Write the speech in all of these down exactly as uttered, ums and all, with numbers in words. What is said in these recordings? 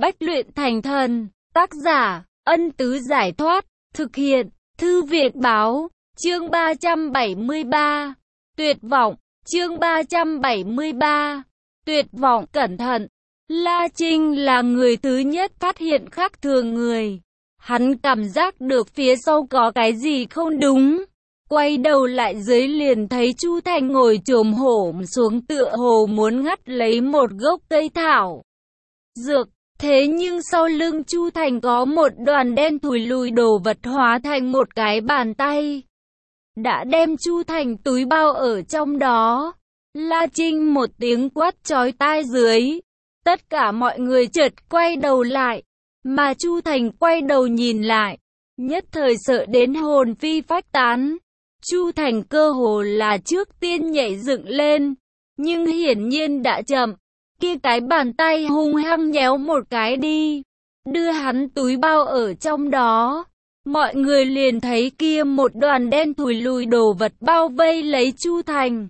Bách luyện thành thần, tác giả, Ân Tứ Giải Thoát, thực hiện, Thư Việt Báo, chương ba trăm bảy mươi ba, tuyệt vọng, chương ba trăm bảy mươi ba, tuyệt vọng, cẩn thận. La Trinh là người thứ nhất phát hiện khác thường người. Hắn cảm giác được phía sau có cái gì không đúng. Quay đầu lại dưới liền thấy Chu Thành ngồi chồm hổm xuống tựa hồ muốn ngắt lấy một gốc cây thảo dược. Thế nhưng sau lưng Chu Thành có một đoàn đen thùi lùi đồ vật hóa thành một cái bàn tay. Đã đem Chu Thành túi bao ở trong đó. La Trinh một tiếng quát chói tai dưới. Tất cả mọi người chợt quay đầu lại. Mà Chu Thành quay đầu nhìn lại. Nhất thời sợ đến hồn phi phách tán. Chu Thành cơ hồ là trước tiên nhảy dựng lên. Nhưng hiển nhiên đã chậm. Kia cái bàn tay hung hăng nhéo một cái đi. Đưa hắn túi bao ở trong đó. Mọi người liền thấy kia một đoàn đen thùi lùi đồ vật bao vây lấy Chu Thành.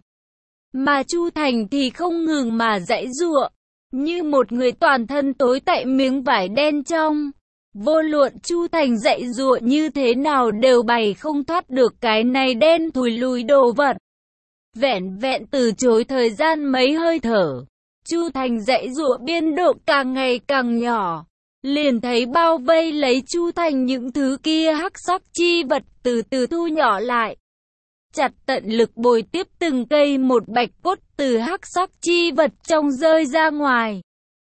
Mà Chu Thành thì không ngừng mà giãy giụa. Như một người toàn thân tối tại miếng vải đen trong. Vô luận Chu Thành giãy giụa như thế nào đều bày không thoát được cái này đen thùi lùi đồ vật. Vẹn vẹn từ chối thời gian mấy hơi thở. Chu Thành giãy giụa biên độ càng ngày càng nhỏ. Liền thấy bao vây lấy Chu Thành những thứ kia hắc sắc chi vật từ từ thu nhỏ lại. Chặt tận lực bồi tiếp từng cây một bạch cốt từ hắc sắc chi vật trong rơi ra ngoài.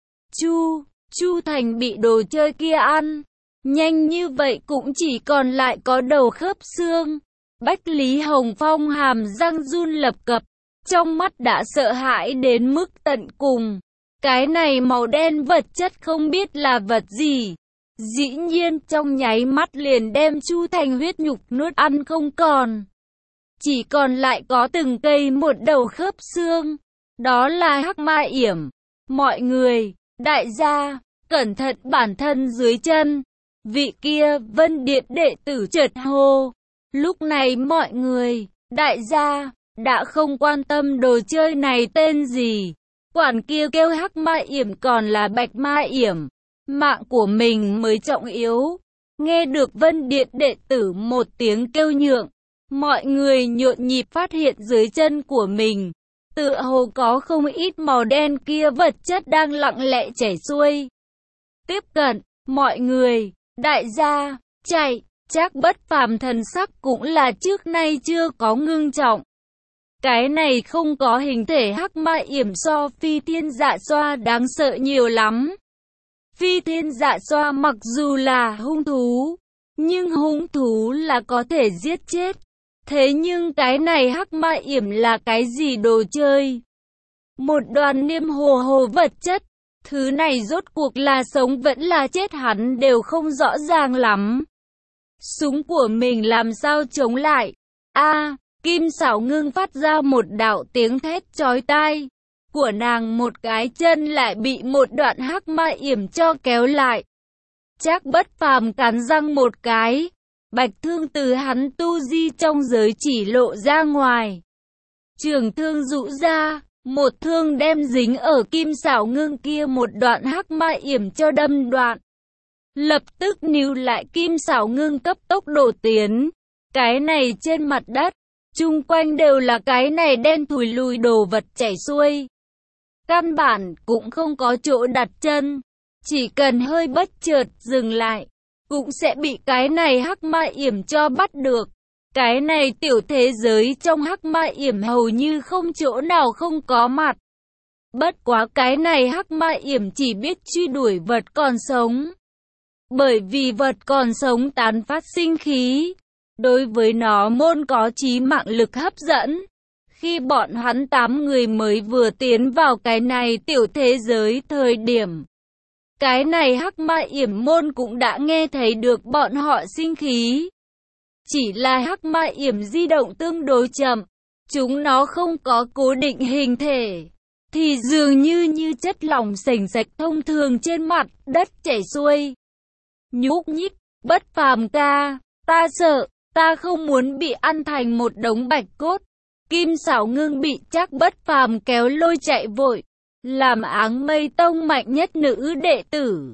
Chu, Chu Thành bị đồ chơi kia ăn. Nhanh như vậy cũng chỉ còn lại có đầu khớp xương. Bách Lý Hồng Phong hàm răng run lập cập. Trong mắt đã sợ hãi đến mức tận cùng. Cái này màu đen vật chất không biết là vật gì. Dĩ nhiên trong nháy mắt liền đem Chu Thành huyết nhục nuốt ăn không còn. Chỉ còn lại có từng cây một đầu khớp xương. Đó là hắc ma yểm. Mọi người, đại gia, cẩn thận bản thân dưới chân. Vị kia Vân Điện đệ tử chợt hô. Lúc này mọi người, đại gia, đã không quan tâm đồ chơi này tên gì. Quản kia kêu hắc ma yểm còn là bạch ma yểm. Mạng của mình mới trọng yếu. Nghe được Vân Điện đệ tử một tiếng kêu nhượng. Mọi người nhộn nhịp phát hiện dưới chân của mình. Tựa hồ có không ít màu đen kia vật chất đang lặng lẽ chảy xuôi. Tiếp cận, mọi người, đại gia, chạy, Trác Bất Phàm thần sắc cũng là trước nay chưa có ngưng trọng. Cái này không có hình thể hắc ma yểm so phi thiên dạ xoa đáng sợ nhiều lắm. Phi thiên dạ xoa mặc dù là hung thú, nhưng hung thú là có thể giết chết. Thế nhưng cái này hắc ma yểm là cái gì đồ chơi? Một đoàn niêm hồ hồ vật chất. Thứ này rốt cuộc là sống vẫn là chết hắn đều không rõ ràng lắm. Súng của mình làm sao chống lại? A, Kim Sảo Ngưng phát ra một đạo tiếng thét chói tai. Của nàng một cái chân lại bị một đoạn hắc ma yểm cho kéo lại. Trác Bất Phàm cắn răng một cái. Bạch thương từ hắn tu di trong giới chỉ lộ ra ngoài. Trường thương rũ ra, một thương đem dính ở Kim Sảo Ngưng kia một đoạn hắc ma yểm cho đâm đoạn. Lập tức níu lại Kim Sảo Ngưng cấp tốc đổ tiến. Cái này trên mặt đất, chung quanh đều là cái này đen thùi lùi đồ vật chảy xuôi. Căn bản cũng không có chỗ đặt chân. Chỉ cần hơi bất chợt dừng lại, cũng sẽ bị cái này hắc ma yểm cho bắt được. Cái này tiểu thế giới trong hắc ma yểm hầu như không chỗ nào không có mặt. Bất quá cái này hắc ma yểm chỉ biết truy đuổi vật còn sống. Bởi vì vật còn sống tán phát sinh khí. Đối với nó môn có chí mạng lực hấp dẫn. Khi bọn hắn tám người mới vừa tiến vào cái này tiểu thế giới thời điểm. Cái này hắc ma yểm môn cũng đã nghe thấy được bọn họ sinh khí. Chỉ là hắc ma yểm di động tương đối chậm. Chúng nó không có cố định hình thể. Thì dường như như chất lỏng sền sạch thông thường trên mặt đất chảy xuôi. Nhúc nhích, Bất Phàm ca, ta sợ, ta không muốn bị ăn thành một đống bạch cốt. Kim Sảo Ngưng bị Trác Bất Phàm kéo lôi chạy vội. Làm Áng Mây Tông mạnh nhất nữ đệ tử.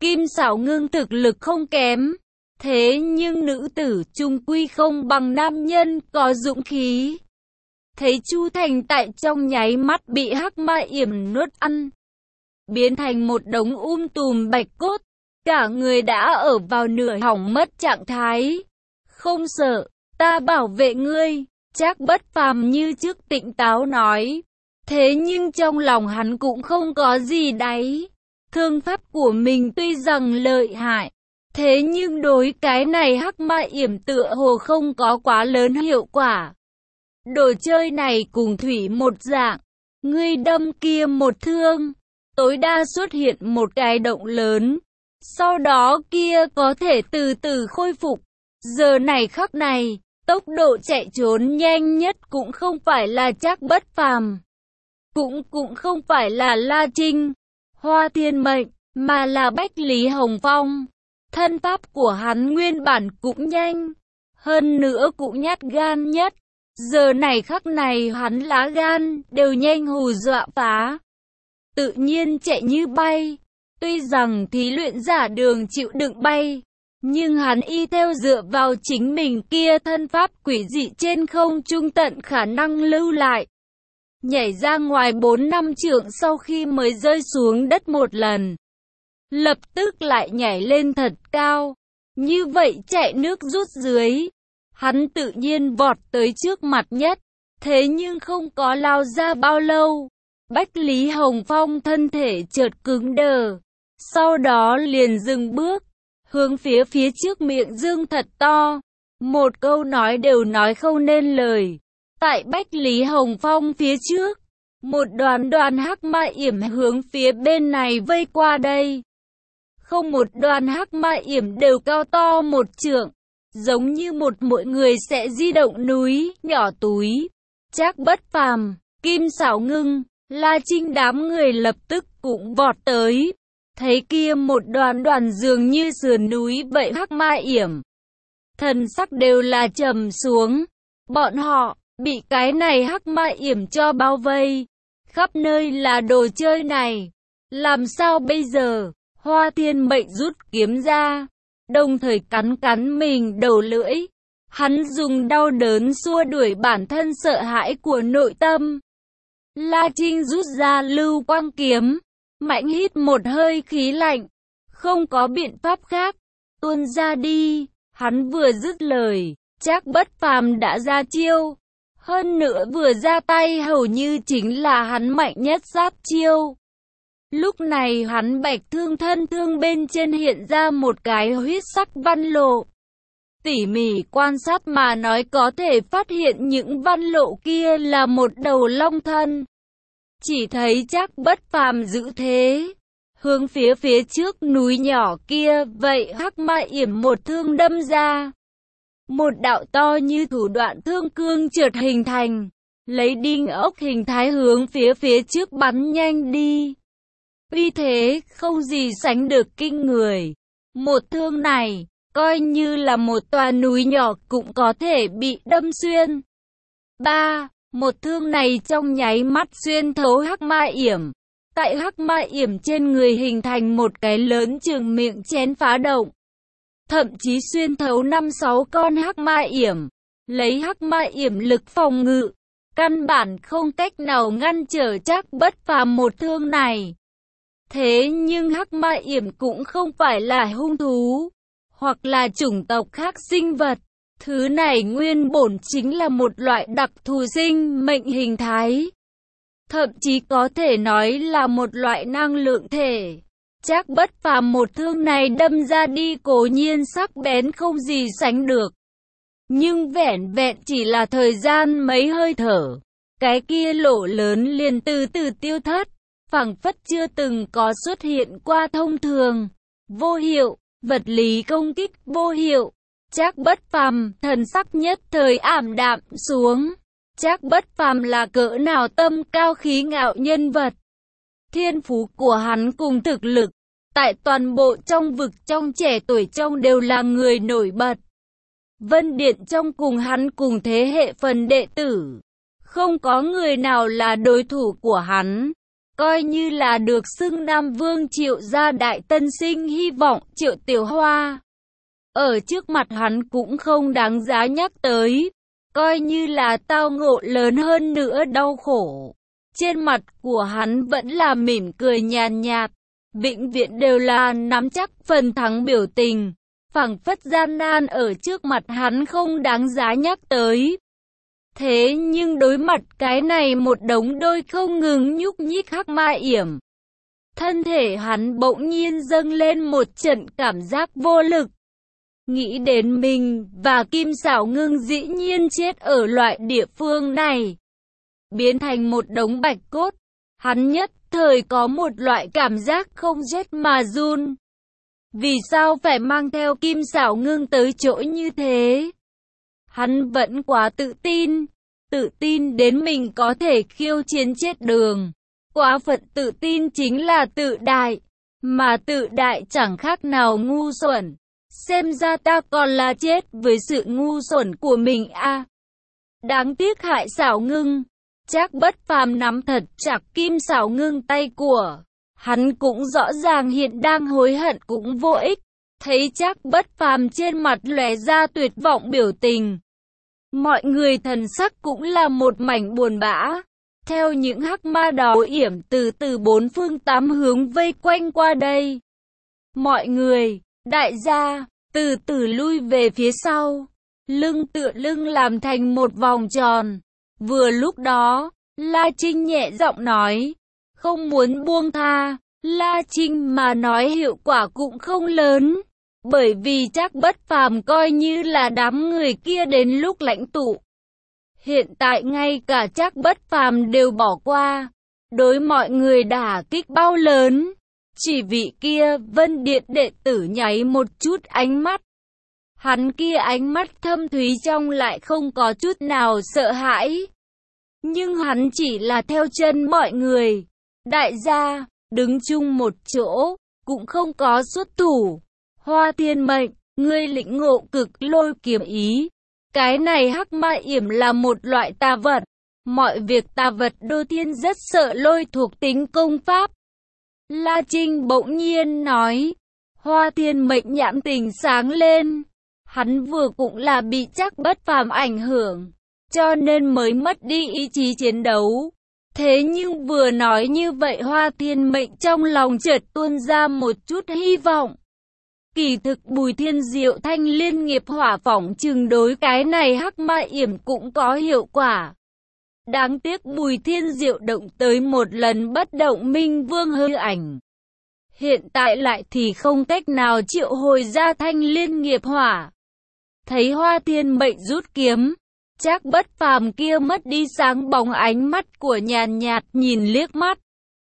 Kim Sảo Ngưng thực lực không kém, thế nhưng nữ tử chung quy không bằng nam nhân có dũng khí. Thấy Chu Thành tại trong nháy mắt bị hắc ma yểm nuốt ăn, biến thành một đống um tùm bạch cốt, cả người đã ở vào nửa hỏng mất trạng thái. Không sợ, ta bảo vệ ngươi, Trác Bất Phàm như trước tỉnh táo nói. Thế nhưng trong lòng hắn cũng không có gì đáy. Thương pháp của mình tuy rằng lợi hại, thế nhưng đối cái này hắc ma yểm tựa hồ không có quá lớn hiệu quả. Đồ chơi này cùng thủy một dạng, ngươi đâm kia một thương, tối đa xuất hiện một cái động lớn, sau đó kia có thể từ từ khôi phục. Giờ này khắc này, tốc độ chạy trốn nhanh nhất cũng không phải là Trác Bất Phàm, cũng cũng không phải là La Trinh, Hoa Thiên Mệnh, mà là Bách Lý Hồng Phong. Thân pháp của hắn nguyên bản cũng nhanh, hơn nữa cũng nhát gan nhất. Giờ này khắc này hắn lá gan đều nhanh hù dọa phá, tự nhiên chạy như bay. Tuy rằng thí luyện giả đường chịu đựng bay, nhưng hắn y theo dựa vào chính mình kia thân pháp quỷ dị trên không trung tận khả năng lưu lại. Nhảy ra ngoài bốn năm trượng sau khi mới rơi xuống đất một lần, lập tức lại nhảy lên thật cao. Như vậy chạy nước rút dưới, hắn tự nhiên vọt tới trước mặt nhất. Thế nhưng không có lao ra bao lâu, Bách Lý Hồng Phong thân thể chợt cứng đờ, sau đó liền dừng bước, hướng phía phía trước miệng dương thật to, một câu nói đều nói không nên lời. Tại Bách Lý Hồng Phong phía trước, một đoàn đoàn hắc ma yểm hướng phía bên này vây qua đây. Không một đoàn hắc ma yểm đều cao to một trượng, giống như một mỗi người sẽ di động núi nhỏ túi. Trác Bất Phàm, Kim Sảo Ngưng, La Trinh đám người lập tức cũng vọt tới. Thấy kia một đoàn đoàn dường như sườn núi vậy hắc ma yểm, thần sắc đều là trầm xuống. Bọn họ bị cái này hắc ma yểm cho bao vây, khắp nơi là đồ chơi này, làm sao bây giờ? Hoa Thiên Mệnh rút kiếm ra, đồng thời cắn cắn mình đầu lưỡi. Hắn dùng đau đớn xua đuổi bản thân sợ hãi của nội tâm. La Trinh rút ra lưu quang kiếm, mạnh hít một hơi khí lạnh, không có biện pháp khác, tuôn ra đi. Hắn vừa dứt lời, Trác Bất Phàm đã ra chiêu, hơn nữa vừa ra tay hầu như chính là hắn mạnh nhất sát chiêu. Lúc này hắn bạch thương thân thương bên trên hiện ra một cái huyết sắc văn lộ. Tỉ mỉ quan sát mà nói có thể phát hiện những văn lộ kia là một đầu long thân. Chỉ thấy Trác Bất Phàm giữ thế, hướng phía phía trước núi nhỏ kia vậy hắc ma yểm một thương đâm ra. Một đạo to như thủ đoạn thương cương chợt hình thành, lấy đinh ốc hình thái hướng phía phía trước bắn nhanh đi. Uy thế không gì sánh được kinh người. Một thương này, coi như là một tòa núi nhỏ cũng có thể bị đâm xuyên. ba. Một thương này trong nháy mắt xuyên thấu hắc ma yểm. Tại hắc ma yểm trên người hình thành một cái lớn chừng miệng chén phá động. Thậm chí xuyên thấu năm sáu con hắc ma yểm. Lấy hắc ma yểm lực phòng ngự, căn bản không cách nào ngăn trở Trác Bất Phàm một thương này. Thế nhưng hắc ma yểm cũng không phải là hung thú, hoặc là chủng tộc khác sinh vật. Thứ này nguyên bổn chính là một loại đặc thù sinh mệnh hình thái. Thậm chí có thể nói là một loại năng lượng thể. Trác Bất Phàm một thương này đâm ra đi cố nhiên sắc bén không gì sánh được. Nhưng vẻn vẹn chỉ là thời gian mấy hơi thở, cái kia lỗ lớn liền từ từ tiêu thất, phảng phất chưa từng có xuất hiện qua thông thường. Vô hiệu, vật lý công kích vô hiệu. Trác Bất Phàm thần sắc nhất thời ảm đạm xuống. Trác Bất Phàm là cỡ nào tâm cao khí ngạo nhân vật. Thiên phú của hắn cùng thực lực, tại toàn bộ trong vực trong trẻ tuổi trong đều là người nổi bật. Vân Điện trong cùng hắn cùng thế hệ phần đệ tử, không có người nào là đối thủ của hắn. coi như là được xưng Nam Vương Triệu gia đại tân sinh hy vọng. Triệu Tiểu Hoa ở trước mặt hắn cũng không đáng giá nhắc tới, coi như là tao ngộ lớn hơn nữa đau khổ. Trên mặt của hắn vẫn là mỉm cười nhàn nhạt, vĩnh viễn đều là nắm chắc phần thắng biểu tình, phảng phất gian nan ở trước mặt hắn không đáng giá nhắc tới. Thế nhưng đối mặt cái này một đống đôi không ngừng nhúc nhích hắc ma yểm, thân thể hắn bỗng nhiên dâng lên một trận cảm giác vô lực. Nghĩ đến mình và Kim Sảo Ngưng dĩ nhiên chết ở loại địa phương này, biến thành một đống bạch cốt, hắn nhất thời có một loại cảm giác không rét mà run. Vì sao phải mang theo Kim Sảo Ngưng tới chỗ như thế? Hắn vẫn quá tự tin, tự tin đến mình có thể khiêu chiến chết đường. Quá phận tự tin chính là tự đại, mà tự đại chẳng khác nào ngu xuẩn. Xem ra ta còn là chết với sự ngu xuẩn của mình a. À, đáng tiếc hại Sảo Ngưng. Trác Bất Phàm nắm thật chặt Kim Sảo Ngưng tay của hắn, cũng rõ ràng hiện đang hối hận cũng vô ích. Thấy Trác Bất Phàm trên mặt lóe ra tuyệt vọng biểu tình, mọi người thần sắc cũng là một mảnh buồn bã. Theo những hắc ma đó yểm từ từ bốn phương tám hướng vây quanh qua đây, mọi người, đại gia, từ từ lui về phía sau, lưng tựa lưng làm thành một vòng tròn. Vừa lúc đó, La Trinh nhẹ giọng nói, không muốn buông tha. La Trinh mà nói hiệu quả cũng không lớn, bởi vì Trác Bất Phàm coi như là đám người kia đến lúc lãnh tụ. Hiện tại ngay cả Trác Bất Phàm đều bỏ qua, đối mọi người đả kích bao lớn. Chỉ vị kia Vân Điện đệ tử nháy một chút ánh mắt. Hắn kia ánh mắt thâm thúy trong lại không có chút nào sợ hãi. Nhưng hắn chỉ là theo chân mọi người. Đại gia, đứng chung một chỗ, cũng không có xuất thủ. Hoa Thiên Mệnh, ngươi lĩnh ngộ cực lôi kiếm ý. Cái này hắc ma yểm là một loại tà vật. Mọi việc tà vật Đô Thiên rất sợ lôi thuộc tính công pháp. La Trinh bỗng nhiên nói. Hoa Thiên Mệnh nhãn tình sáng lên. Hắn vừa cũng là bị Trác Bất Phàm ảnh hưởng, cho nên mới mất đi ý chí chiến đấu. Thế nhưng vừa nói như vậy Hoa Thiên Mệnh trong lòng chợt tuôn ra một chút hy vọng. Kỳ thực Bùi Thiên Diệu thanh liên nghiệp hỏa phỏng chừng đối cái này hắc ma yểm cũng có hiệu quả. Đáng tiếc Bùi Thiên Diệu động tới một lần bất động minh vương hư ảnh. Hiện tại lại thì không cách nào triệu hồi ra thanh liên nghiệp hỏa. Thấy Hoa Thiên Mệnh rút kiếm, Trác Bất Phàm kia mất đi sáng bóng, ánh mắt của nhàn nhạt nhìn liếc mắt.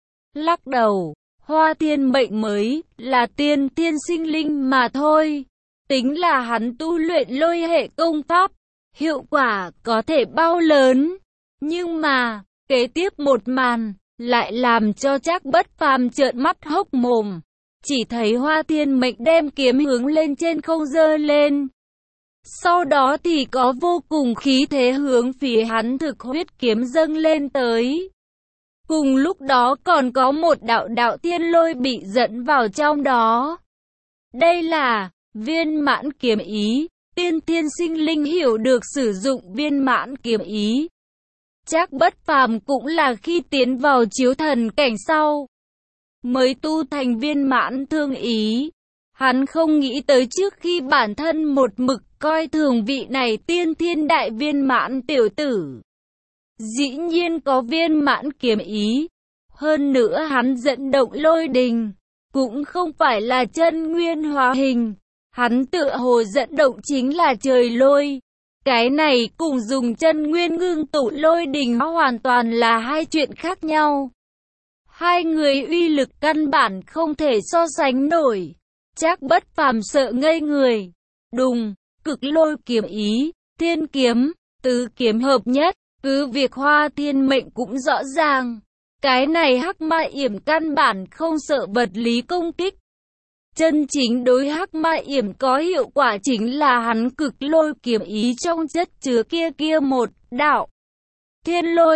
Lắc đầu, Hoa Thiên Mệnh mới là tiên thiên sinh linh mà thôi. Tính là hắn tu luyện lôi hệ công pháp, hiệu quả có thể bao lớn. Nhưng mà, kế tiếp một màn, lại làm cho Trác Bất Phàm trợn mắt hốc mồm. Chỉ thấy Hoa Thiên Mệnh đem kiếm hướng lên trên không giơ lên. Sau đó thì có vô cùng khí thế hướng phía hắn thực huyết kiếm dâng lên tới. Cùng lúc đó còn có một đạo đạo thiên lôi bị dẫn vào trong đó. Đây là viên mãn kiếm ý. Tiên thiên sinh linh hiểu được sử dụng viên mãn kiếm ý. Trác Bất Phàm cũng là khi tiến vào chiếu thần cảnh sau, mới tu thành viên mãn thương ý. Hắn không nghĩ tới trước khi bản thân một mực coi thường vị này tiên thiên đại viên mãn tiểu tử, dĩ nhiên có viên mãn kiếm ý. Hơn nữa hắn dẫn động lôi đình, cũng không phải là chân nguyên hóa hình. Hắn tựa hồ dẫn động chính là trời lôi. Cái này cùng dùng chân nguyên ngưng tụ lôi đình hoàn toàn là hai chuyện khác nhau. Hai người uy lực căn bản không thể so sánh nổi. Trác Bất Phàm sợ ngây người. Đùng, cực lôi kiếm ý, thiên kiếm, tứ kiếm hợp nhất. Cứ việc Hoa Thiên Mệnh cũng rõ ràng, cái này hắc ma yểm căn bản không sợ vật lý công kích. Chân chính đối hắc ma yểm có hiệu quả chính là hắn cực lôi kiếm ý trong chất chứa kia kia một đạo thiên lôi.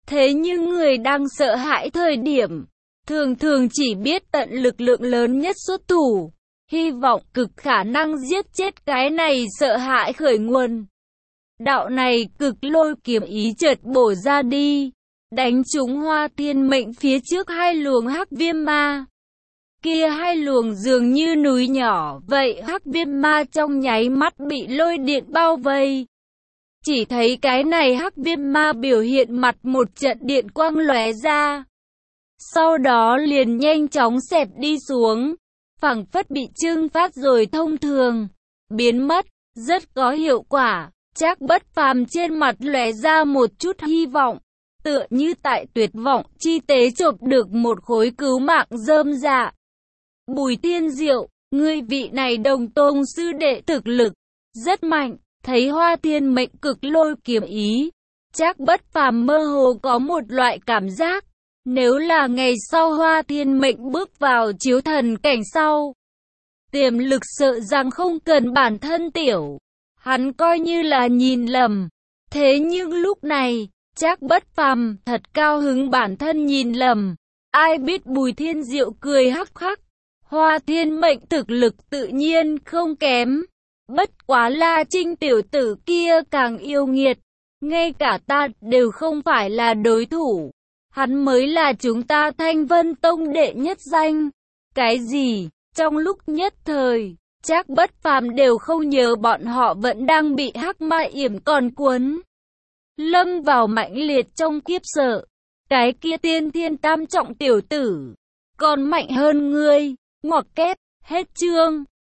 Thế nhưng người đang sợ hãi thời điểm, thường thường chỉ biết tận lực lượng lớn nhất xuất thủ, hy vọng cực khả năng giết chết cái này sợ hãi khởi nguồn. Đạo này cực lôi kiếm ý chợt bổ ra đi, đánh trúng Hoa Thiên Mệnh phía trước hai luồng hắc viêm ma. Kia hai luồng dường như núi nhỏ, vậy hắc viêm ma trong nháy mắt bị lôi điện bao vây. Chỉ thấy cái này hắc viêm ma biểu hiện mặt một trận điện quang lóe ra. Sau đó liền nhanh chóng xẹp đi xuống, phảng phất bị trưng phát rồi thông thường, biến mất, rất có hiệu quả. Trác Bất Phàm trên mặt lóe ra một chút hy vọng, tựa như tại tuyệt vọng chi tế chộp được một khối cứu mạng rơm rạ. Bùi Thiên Diệu, ngươi vị này đồng tôn sư đệ thực lực rất mạnh, thấy Hoa Thiên Mệnh cực lôi kiếm ý, Trác Bất Phàm mơ hồ có một loại cảm giác, nếu là ngày sau Hoa Thiên Mệnh bước vào chiếu thần cảnh sau, tiềm lực sợ rằng không cần bản thân tiểu, hắn coi như là nhìn lầm. Thế nhưng lúc này, Trác Bất Phàm thật cao hứng bản thân nhìn lầm. Ai biết Bùi Thiên Diệu cười hắc hắc, Hoa Thiên Mệnh thực lực tự nhiên không kém, bất quá La Trinh tiểu tử kia càng yêu nghiệt, ngay cả ta đều không phải là đối thủ, hắn mới là chúng ta Thanh Vân Tông đệ nhất danh. Cái gì? Trong lúc nhất thời, Trác Bất Phàm đều không nhớ bọn họ vẫn đang bị hắc ma yểm còn cuốn, lâm vào mãnh liệt trong kiếp sợ. Cái kia tiên thiên tam trọng tiểu tử còn mạnh hơn ngươi. Ngoặc kép, hết chương.